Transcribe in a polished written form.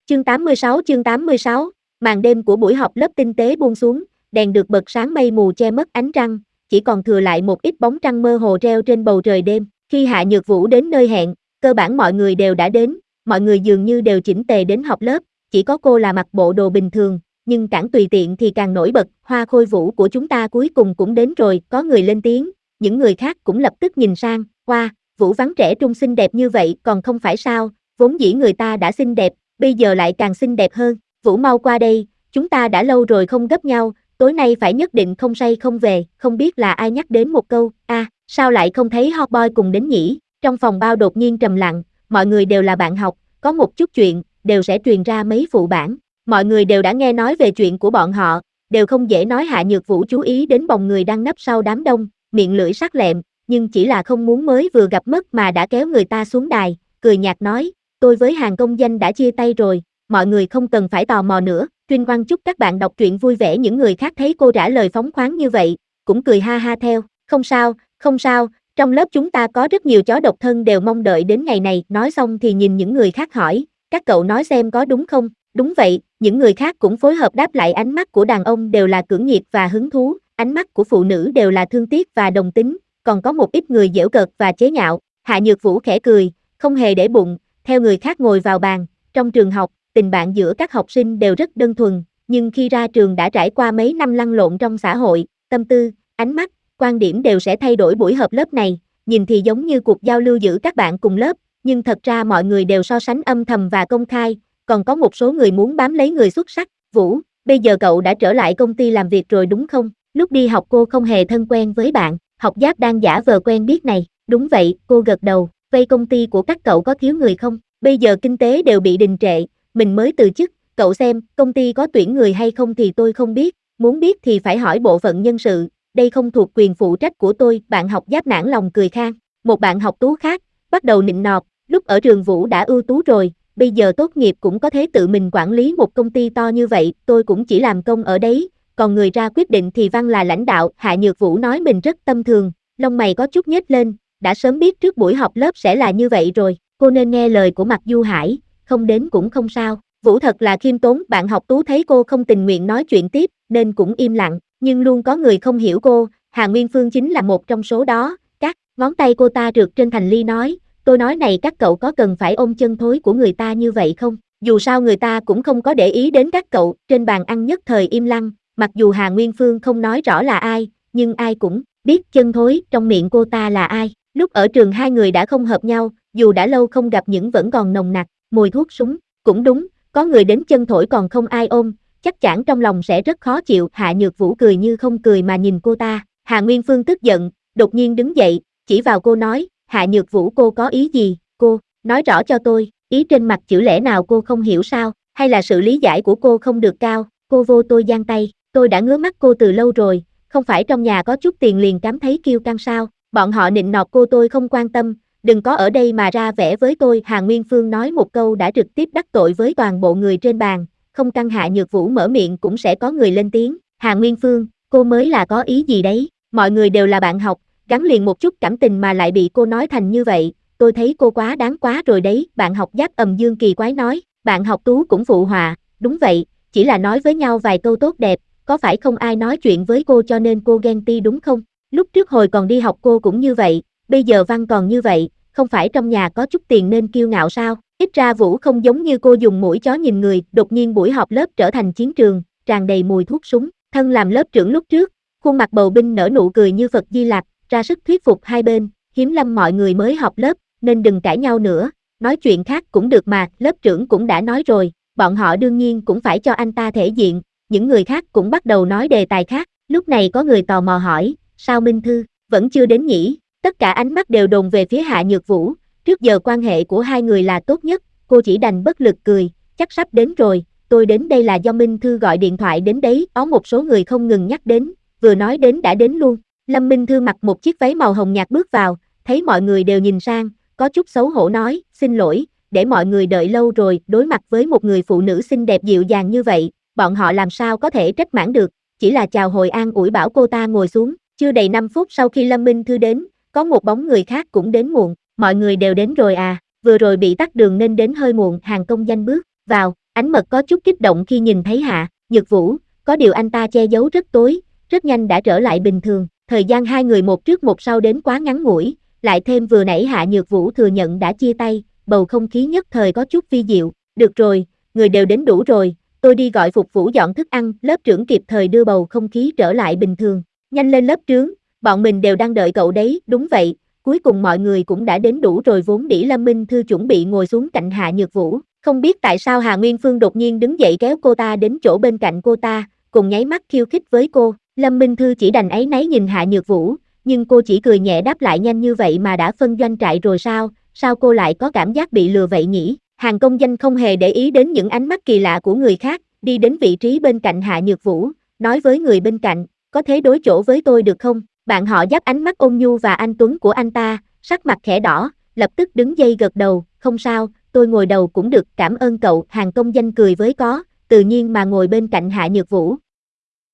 Chương 86, màn đêm của buổi họp lớp tinh tế buông xuống, đèn được bật sáng mây mù che mất ánh trăng, chỉ còn thừa lại một ít bóng trăng mơ hồ treo trên bầu trời đêm. Khi Hạ Nhược Vũ đến nơi hẹn, cơ bản mọi người đều đã đến, mọi người dường như đều chỉnh tề đến họp lớp, chỉ có cô là mặc bộ đồ bình thường, nhưng càng tùy tiện thì càng nổi bật. Hoa khôi vũ của chúng ta cuối cùng cũng đến rồi, có người lên tiếng, những người khác cũng lập tức nhìn sang. Hoa, Vũ vắng trẻ trung xinh đẹp như vậy còn không phải sao, vốn dĩ người ta đã xinh đẹp, bây giờ lại càng xinh đẹp hơn. Vũ mau qua đây, chúng ta đã lâu rồi không gấp nhau, tối nay phải nhất định không say không về. Không biết là ai nhắc đến một câu, sao lại không thấy hot boy cùng đến nhỉ? Trong phòng bao đột nhiên trầm lặng, mọi người đều là bạn học, có một chút chuyện, đều sẽ truyền ra mấy phụ bản. Mọi người đều đã nghe nói về chuyện của bọn họ, đều không dễ nói. Hạ Nhược Vũ chú ý đến bóng người đang nấp sau đám đông, miệng lưỡi sắc lẹm, nhưng chỉ là không muốn mới vừa gặp mất mà đã kéo người ta xuống đài, cười nhạt nói, tôi với Hàn công danh đã chia tay rồi, mọi người không cần phải tò mò nữa. Trinh Quang chúc các bạn đọc truyện vui vẻ. Những người khác thấy cô trả lời phóng khoáng như vậy, cũng cười ha ha theo, không sao, trong lớp chúng ta có rất nhiều chó độc thân đều mong đợi đến ngày này. Nói xong thì nhìn những người khác hỏi, các cậu nói xem có đúng không? Đúng vậy, những người khác cũng phối hợp đáp lại. Ánh mắt của đàn ông đều là cưỡng nhiệt và hứng thú, ánh mắt của phụ nữ đều là thương tiếc và đồng tính, còn có một ít người giễu cợt và chế nhạo. Hạ Nhược Vũ khẽ cười, không hề để bụng, theo người khác ngồi vào bàn. Trong trường học, tình bạn giữa các học sinh đều rất đơn thuần, nhưng khi ra trường đã trải qua mấy năm lăn lộn trong xã hội, tâm tư, ánh mắt, quan điểm đều sẽ thay đổi. Buổi họp lớp này, nhìn thì giống như cuộc giao lưu giữa các bạn cùng lớp, nhưng thật ra mọi người đều so sánh âm thầm và công khai, còn có một số người muốn bám lấy người xuất sắc. Vũ, bây giờ cậu đã trở lại công ty làm việc rồi đúng không? Lúc đi học cô không hề thân quen với bạn, học Giáp đang giả vờ quen biết này. Đúng vậy, cô gật đầu. Vây công ty của các cậu có thiếu người không? Bây giờ kinh tế đều bị đình trệ, mình mới từ chức, cậu xem, công ty có tuyển người hay không thì tôi không biết, muốn biết thì phải hỏi bộ phận nhân sự, đây không thuộc quyền phụ trách của tôi. Bạn học Giáp nản lòng cười khan. Một bạn học Tú khác, bắt đầu nịnh nọt, lúc ở trường Vũ đã ưu tú rồi, bây giờ tốt nghiệp cũng có thể tự mình quản lý một công ty to như vậy, tôi cũng chỉ làm công ở đấy, còn người ra quyết định thì Văn là lãnh đạo. Hạ Nhược Vũ nói mình rất tâm thường, lông mày có chút nhếch lên, đã sớm biết trước buổi họp lớp sẽ là như vậy rồi, cô nên nghe lời của Mạc Du Hải, không đến cũng không sao. Vũ thật là khiêm tốn. Bạn học Tú thấy cô không tình nguyện nói chuyện tiếp, nên cũng im lặng, nhưng luôn có người không hiểu cô, Hà Nguyên Phương chính là một trong số đó. Các ngón tay cô ta trượt trên thành ly nói, tôi nói này các cậu có cần phải ôm chân thối của người ta như vậy không? Dù sao người ta cũng không có để ý đến các cậu. Trên bàn ăn nhất thời im lặng, mặc dù Hà Nguyên Phương không nói rõ là ai, nhưng ai cũng biết chân thối trong miệng cô ta là ai. Lúc ở trường hai người đã không hợp nhau, dù đã lâu không gặp nhưng vẫn còn nồng nặc mùi thuốc súng. Cũng đúng, có người đến chân thổi còn không ai ôm, chắc chắn trong lòng sẽ rất khó chịu. Hạ Nhược Vũ cười như không cười mà nhìn cô ta. Hà Nguyên Phương tức giận, đột nhiên đứng dậy, chỉ vào cô nói, Hạ Nhược Vũ cô có ý gì? Cô, nói rõ cho tôi, ý trên mặt chữ lẽ nào cô không hiểu sao, hay là sự lý giải của cô không được cao? Cô vô tôi giang tay, tôi đã ngứa mắt cô từ lâu rồi, không phải trong nhà có chút tiền liền cảm thấy kiêu căng sao? Bọn họ nịnh nọt cô tôi không quan tâm, đừng có ở đây mà ra vẻ với tôi. Hà Nguyên Phương nói một câu đã trực tiếp đắc tội với toàn bộ người trên bàn, không căng Hạ Nhược Vũ mở miệng cũng sẽ có người lên tiếng. Hà Nguyên Phương, cô mới là có ý gì đấy? Mọi người đều là bạn học, gắn liền một chút cảm tình mà lại bị cô nói thành như vậy, tôi thấy cô quá đáng quá rồi đấy. Bạn học Giáp ầm dương kỳ quái nói. Bạn học Tú cũng phụ họa, đúng vậy, chỉ là nói với nhau vài câu tốt đẹp, có phải không ai nói chuyện với cô cho nên cô ghen ti đúng không? Lúc trước hồi còn đi học cô cũng như vậy, bây giờ Văn còn như vậy, không phải trong nhà có chút tiền nên kiêu ngạo sao? Ít ra Vũ không giống như cô dùng mũi chó nhìn người. Đột nhiên buổi họp lớp trở thành chiến trường, tràn đầy mùi thuốc súng. Thân làm lớp trưởng lúc trước, khuôn mặt bầu binh nở nụ cười như Phật Di Lặc, ra sức thuyết phục hai bên, hiếm lắm mọi người mới họp lớp, nên đừng cãi nhau nữa, nói chuyện khác cũng được mà. Lớp trưởng cũng đã nói rồi, bọn họ đương nhiên cũng phải cho anh ta thể diện. Những người khác cũng bắt đầu nói đề tài khác. Lúc này có người tò mò hỏi, sao Minh Thư vẫn chưa đến nhỉ? Tất cả ánh mắt đều đồn về phía Hạ Nhược Vũ, trước giờ quan hệ của hai người là tốt nhất, cô chỉ đành bất lực cười, chắc sắp đến rồi, tôi đến đây là do Minh Thư gọi điện thoại đến đấy. Có một số người không ngừng nhắc đến, vừa nói đến đã đến luôn. Lâm Minh Thư mặc một chiếc váy màu hồng nhạt bước vào, thấy mọi người đều nhìn sang, có chút xấu hổ nói, xin lỗi, để mọi người đợi lâu rồi. Đối mặt với một người phụ nữ xinh đẹp dịu dàng như vậy, bọn họ làm sao có thể trách mãn được, chỉ là chào hồi an ủi bảo cô ta ngồi xuống. Chưa đầy 5 phút sau khi Lâm Minh Thư đến, có một bóng người khác cũng đến muộn. Mọi người đều đến rồi à? Vừa rồi bị tắc đường nên đến hơi muộn. Hàn công danh bước vào, Ánh Mật có chút kích động khi nhìn thấy Hạ Nhược Vũ, có điều anh ta che giấu rất tối, rất nhanh đã trở lại bình thường. Thời gian hai người một trước một sau đến quá ngắn ngủi, lại thêm vừa nãy Hạ Nhược Vũ thừa nhận đã chia tay, bầu không khí nhất thời có chút vi diệu. Được rồi, người đều đến đủ rồi, tôi đi gọi phục vụ dọn thức ăn. Lớp trưởng kịp thời đưa bầu không khí trở lại bình thường. Nhanh lên lớp trưởng, bọn mình đều đang đợi cậu đấy. Đúng vậy, cuối cùng mọi người cũng đã đến đủ rồi. Vốn dĩ Lâm Minh Thư chuẩn bị ngồi xuống cạnh Hạ Nhược Vũ, không biết tại sao Hà Nguyên Phương đột nhiên đứng dậy kéo cô ta đến chỗ bên cạnh cô ta, cùng nháy mắt khiêu khích với cô. Lâm Minh Thư chỉ đành áy náy nhìn Hạ Nhược Vũ, nhưng cô chỉ cười nhẹ đáp lại, nhanh như vậy mà đã phân doanh trại rồi sao, sao cô lại có cảm giác bị lừa vậy nhỉ? Hàng công danh không hề để ý đến những ánh mắt kỳ lạ của người khác, đi đến vị trí bên cạnh Hạ Nhược Vũ, nói với người bên cạnh, có thể đối chỗ với tôi được không? Bạn họ Giáp ánh mắt ôn nhu và anh tuấn của anh ta, sắc mặt khẽ đỏ, lập tức đứng dây gật đầu, không sao, tôi ngồi đầu cũng được, cảm ơn cậu. Hàng công danh cười với có, tự nhiên mà ngồi bên cạnh Hạ Nhược Vũ,